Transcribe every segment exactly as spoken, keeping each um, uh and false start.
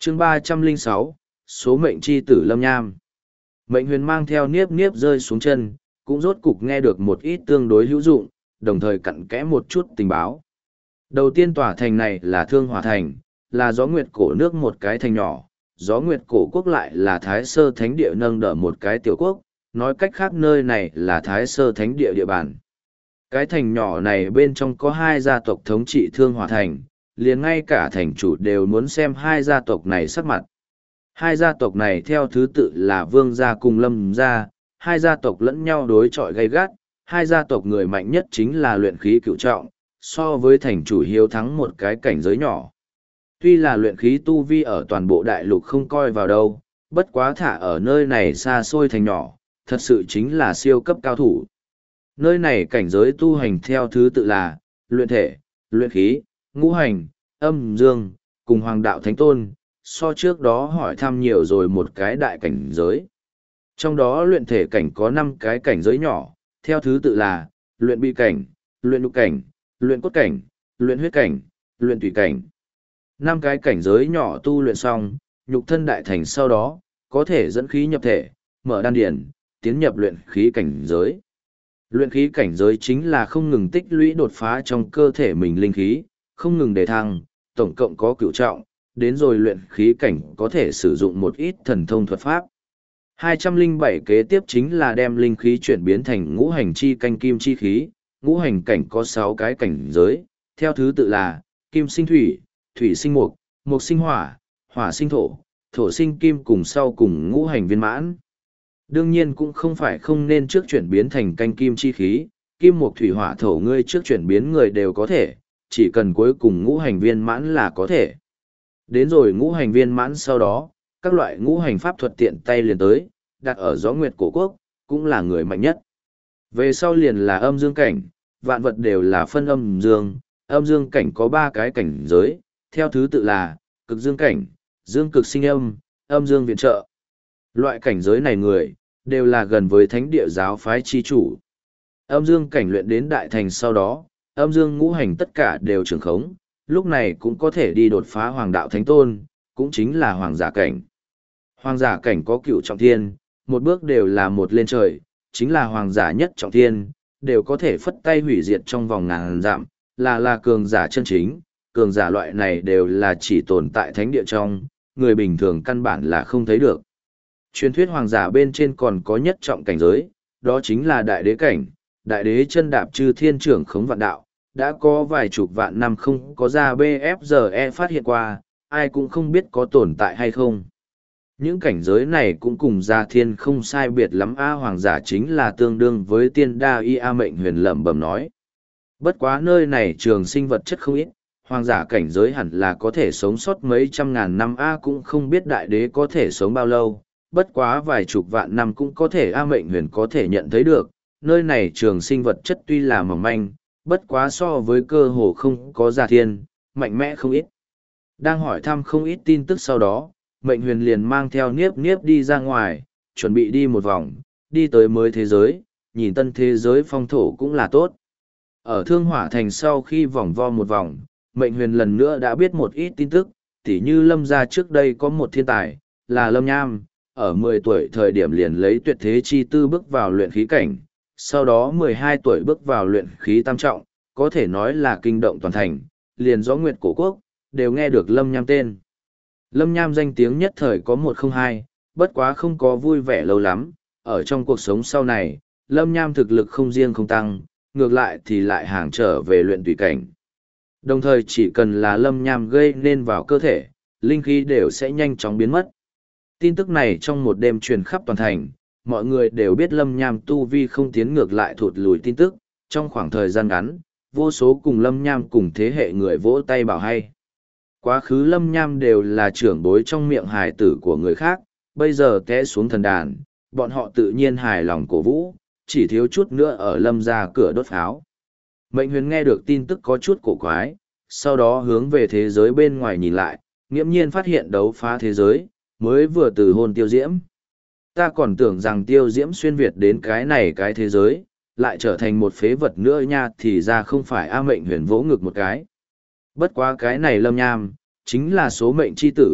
chương ba trăm lẻ sáu, số mệnh chi tử Lâm Nham. Mệnh huyền mang theo niếp niếp rơi xuống chân, cũng rốt cục nghe được một ít tương đối hữu dụng, đồng thời cặn kẽ một chút tình báo. Đầu tiên tòa thành này là Thương Hỏa Thành, là gió nguyệt cổ nước một cái thành nhỏ, gió nguyệt cổ quốc lại là Thái Sơ Thánh Địa nâng đỡ một cái tiểu quốc, nói cách khác nơi này là Thái Sơ Thánh Địa địa bàn. Cái thành nhỏ này bên trong có hai gia tộc thống trị Thương Hỏa Thành, liền ngay cả thành chủ đều muốn xem hai gia tộc này sắc mặt. Hai gia tộc này theo thứ tự là Vương gia cùng Lâm gia, hai gia tộc lẫn nhau đối chọi gay gắt, hai gia tộc người mạnh nhất chính là luyện khí cựu trọng, so với thành chủ hiếu thắng một cái cảnh giới nhỏ. Tuy là luyện khí tu vi ở toàn bộ đại lục không coi vào đâu, bất quá thả ở nơi này xa xôi thành nhỏ, thật sự chính là siêu cấp cao thủ. Nơi này cảnh giới tu hành theo thứ tự là luyện thể, luyện khí, ngũ hành, âm dương, cùng hoàng đạo thánh tôn, so trước đó hỏi thăm nhiều rồi một cái đại cảnh giới. Trong đó luyện thể cảnh có năm cái cảnh giới nhỏ, theo thứ tự là luyện bi cảnh, luyện nhục cảnh, luyện cốt cảnh, luyện huyết cảnh, luyện tùy cảnh. Năm cái cảnh giới nhỏ tu luyện xong, nhục thân đại thành sau đó, có thể dẫn khí nhập thể, mở đan điển, tiến nhập luyện khí cảnh giới. Luyện khí cảnh giới chính là không ngừng tích lũy đột phá trong cơ thể mình linh khí, không ngừng đề thăng, tổng cộng có cửu trọng, đến rồi luyện khí cảnh có thể sử dụng một ít thần thông thuật pháp. hai trăm lẻ bảy kế tiếp chính là đem linh khí chuyển biến thành ngũ hành chi canh kim chi khí, ngũ hành cảnh có sáu cái cảnh giới, theo thứ tự là kim sinh thủy, thủy sinh mộc, mộc sinh hỏa, hỏa sinh thổ, thổ sinh kim cùng sau cùng ngũ hành viên mãn. Đương nhiên cũng không phải không nên trước chuyển biến thành canh kim chi khí, kim mộc thủy hỏa thổ ngươi trước chuyển biến người đều có thể, chỉ cần cuối cùng ngũ hành viên mãn là có thể. Đến rồi ngũ hành viên mãn sau đó, các loại ngũ hành pháp thuật tiện tay liền tới, đặt ở gió nguyệt cổ quốc, cũng là người mạnh nhất. Về sau liền là âm dương cảnh, vạn vật đều là phân âm dương, âm dương cảnh có ba cái cảnh giới, theo thứ tự là cực dương cảnh, dương cực sinh âm, âm dương viện trợ. Loại cảnh giới này người, đều là gần với thánh địa giáo phái chi chủ. Âm dương cảnh luyện đến đại thành sau đó, âm dương ngũ hành tất cả đều trường khống, lúc này cũng có thể đi đột phá hoàng đạo thánh tôn, cũng chính là hoàng giả cảnh. Hoàng giả cảnh có cựu trọng thiên, một bước đều là một lên trời, chính là hoàng giả nhất trọng thiên, đều có thể phất tay hủy diệt trong vòng ngàn dặm, là là cường giả chân chính, cường giả loại này đều là chỉ tồn tại thánh địa trong, người bình thường căn bản là không thấy được. Truyền thuyết hoàng giả bên trên còn có nhất trọng cảnh giới, đó chính là đại đế cảnh, đại đế chân đạp chư thiên trưởng khống vạn đạo, đã có vài chục vạn năm không có ra bê ép giê e phát hiện qua, ai cũng không biết có tồn tại hay không. Những cảnh giới này cũng cùng gia thiên không sai biệt lắm a hoàng giả chính là tương đương với tiên đa y a mệnh huyền lẩm bẩm nói. Bất quá nơi này trường sinh vật chất không ít, hoàng giả cảnh giới hẳn là có thể sống sót mấy trăm ngàn năm a cũng không biết đại đế có thể sống bao lâu, bất quá vài chục vạn năm cũng có thể a mệnh huyền có thể nhận thấy được, nơi này trường sinh vật chất tuy là mỏng manh, bất quá so với cơ hồ không có gia thiên, mạnh mẽ không ít. Đang hỏi thăm không ít tin tức sau đó, mệnh huyền liền mang theo niếp niếp đi ra ngoài, chuẩn bị đi một vòng, đi tới mới thế giới, nhìn tân thế giới phong thổ cũng là tốt. Ở Thương Hỏa Thành sau khi vòng vo một vòng, mệnh huyền lần nữa đã biết một ít tin tức, tỉ như Lâm gia trước đây có một thiên tài, là Lâm Nham, ở mười tuổi thời điểm liền lấy tuyệt thế chi tư bước vào luyện khí cảnh, sau đó mười hai tuổi bước vào luyện khí tam trọng, có thể nói là kinh động toàn thành, liền gió nguyệt cổ quốc, đều nghe được Lâm Nham tên. Lâm Nham danh tiếng nhất thời có một không hai, bất quá không có vui vẻ lâu lắm, ở trong cuộc sống sau này, Lâm Nham thực lực không riêng không tăng, ngược lại thì lại hàng trở về luyện tùy cảnh. Đồng thời chỉ cần là Lâm Nham gây nên vào cơ thể, linh khí đều sẽ nhanh chóng biến mất. Tin tức này trong một đêm truyền khắp toàn thành, mọi người đều biết Lâm Nham tu vi không tiến ngược lại thụt lùi tin tức, trong khoảng thời gian ngắn, vô số cùng Lâm Nham cùng thế hệ người vỗ tay bảo hay. Quá khứ Lâm Nham đều là trưởng bối trong miệng hài tử của người khác, bây giờ té xuống thần đàn, bọn họ tự nhiên hài lòng cổ vũ, chỉ thiếu chút nữa ở Lâm ra cửa đốt pháo. Mệnh huyền nghe được tin tức có chút cổ quái, sau đó hướng về thế giới bên ngoài nhìn lại, nghiễm nhiên phát hiện đấu phá thế giới, mới vừa từ hôn tiêu diễm. Ta còn tưởng rằng tiêu diễm xuyên Việt đến cái này cái thế giới, lại trở thành một phế vật nữa nha, thì ra không phải A mệnh huyền vỗ ngực một cái. Bất quá cái này Lâm Nham, chính là số mệnh chi tử,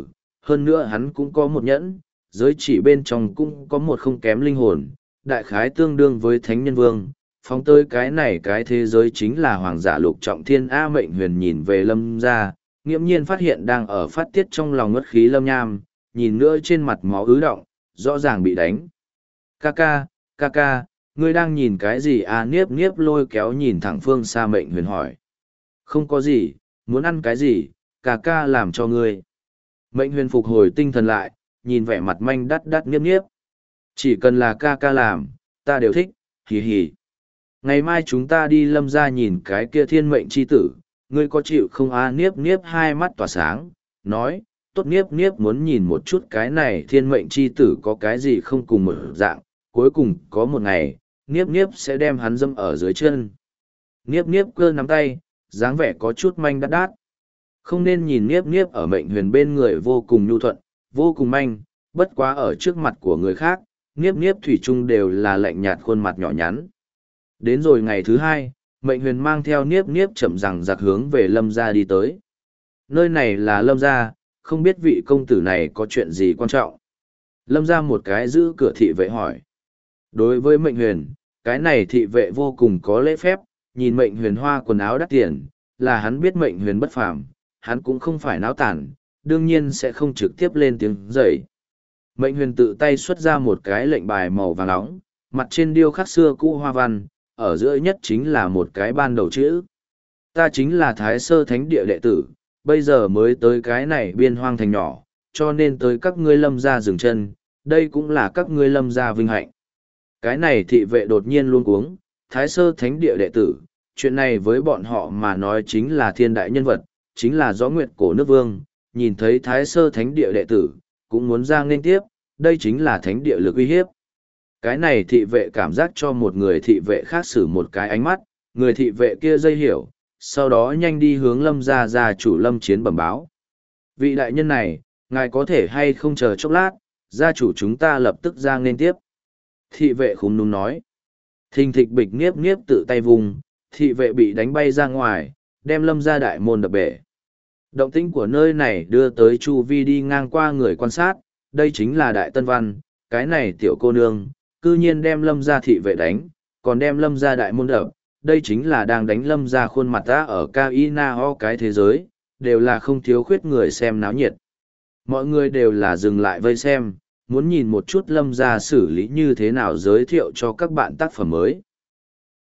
Hơn nữa hắn cũng có một nhẫn, giới chỉ bên trong cũng có một không kém linh hồn, đại khái tương đương với thánh nhân vương. Phóng tới cái này cái thế giới chính là hoàng giả lục trọng thiên. A Mệnh Huyền nhìn về Lâm gia, nghiễm nhiên phát hiện đang ở phát tiết trong lòng ngất khí Lâm Nham, nhìn nữa trên mặt máu ứ động, rõ ràng bị đánh. Ca ca, ca ca, ngươi đang nhìn cái gì? A Niếp Niếp lôi kéo nhìn thẳng phương xa Mệnh Huyền hỏi. Không có gì, muốn ăn cái gì, ca ca làm cho ngươi. Mệnh Huyền phục hồi tinh thần lại, nhìn vẻ mặt manh đắt đắt Niếp Niếp. Chỉ cần là ca ca làm, ta đều thích, hì hì. Ngày mai chúng ta đi Lâm gia nhìn cái kia thiên mệnh chi tử, ngươi có chịu không? A Niếp Niếp hai mắt tỏa sáng, nói, tốt. Niếp Niếp muốn nhìn một chút cái này thiên mệnh chi tử có cái gì không cùng một dạng, cuối cùng có một ngày, Niếp Niếp sẽ đem hắn dâm ở dưới chân. Niếp Niếp cơ nắm tay, dáng vẻ có chút manh đắt đát. Không nên nhìn Niếp Niếp ở Mệnh Huyền bên người vô cùng nhu thuận, vô cùng manh, bất quá ở trước mặt của người khác, Niếp Niếp thủy chung đều là lạnh nhạt khuôn mặt nhỏ nhắn. Đến rồi ngày thứ hai, Mệnh Huyền mang theo Niếp Niếp chậm rằng giặc hướng về Lâm gia đi tới. Nơi này là Lâm gia, không biết vị công tử này có chuyện gì quan trọng. Lâm gia một cái giữ cửa thị vệ hỏi. Đối với Mệnh Huyền, cái này thị vệ vô cùng có lễ phép, nhìn Mệnh Huyền hoa quần áo đắt tiền, là hắn biết Mệnh Huyền bất phàm, hắn cũng không phải náo tản, đương nhiên sẽ không trực tiếp lên tiếng dậy. Mệnh Huyền tự tay xuất ra một cái lệnh bài màu vàng nóng, mặt trên điêu khắc xưa cũ hoa văn, ở giữa nhất chính là một cái ban đầu chữ. Ta chính là Thái Sơ Thánh Địa đệ tử, bây giờ mới tới cái này biên hoang thành nhỏ, cho nên tới các ngươi Lâm gia dừng chân, đây cũng là các ngươi Lâm gia vinh hạnh. Cái này thị vệ đột nhiên luôn cuống, Thái Sơ Thánh Địa đệ tử, chuyện này với bọn họ mà nói chính là thiên đại nhân vật, chính là Gió Nguyệt cổ nước vương, nhìn thấy Thái Sơ Thánh Địa đệ tử, cũng muốn ra nên tiếp, đây chính là thánh địa lực uy hiếp. Cái này thị vệ cảm giác cho một người thị vệ khác xử một cái ánh mắt, người thị vệ kia dây hiểu, sau đó nhanh đi hướng Lâm gia gia chủ Lâm Chiến bẩm báo. Vị đại nhân này, ngài có thể hay không chờ chốc lát, gia chủ chúng ta lập tức ra nên tiếp. Thị vệ khúm núm nói. Thình thịch bịch Niếp Niếp tự tay vùng, thị vệ bị đánh bay ra ngoài, đem Lâm gia đại môn đập bể. Động tĩnh của nơi này đưa tới chu vi đi ngang qua người quan sát, đây chính là Đại Tân Văn, cái này tiểu cô nương, cư nhiên đem Lâm gia thị vệ đánh, còn đem Lâm gia đại môn đập, đây chính là đang đánh Lâm gia khuôn mặt ta ở Kaina ho cái thế giới, đều là không thiếu khuyết người xem náo nhiệt. Mọi người đều là dừng lại vây xem, muốn nhìn một chút Lâm gia xử lý như thế nào giới thiệu cho các bạn tác phẩm mới.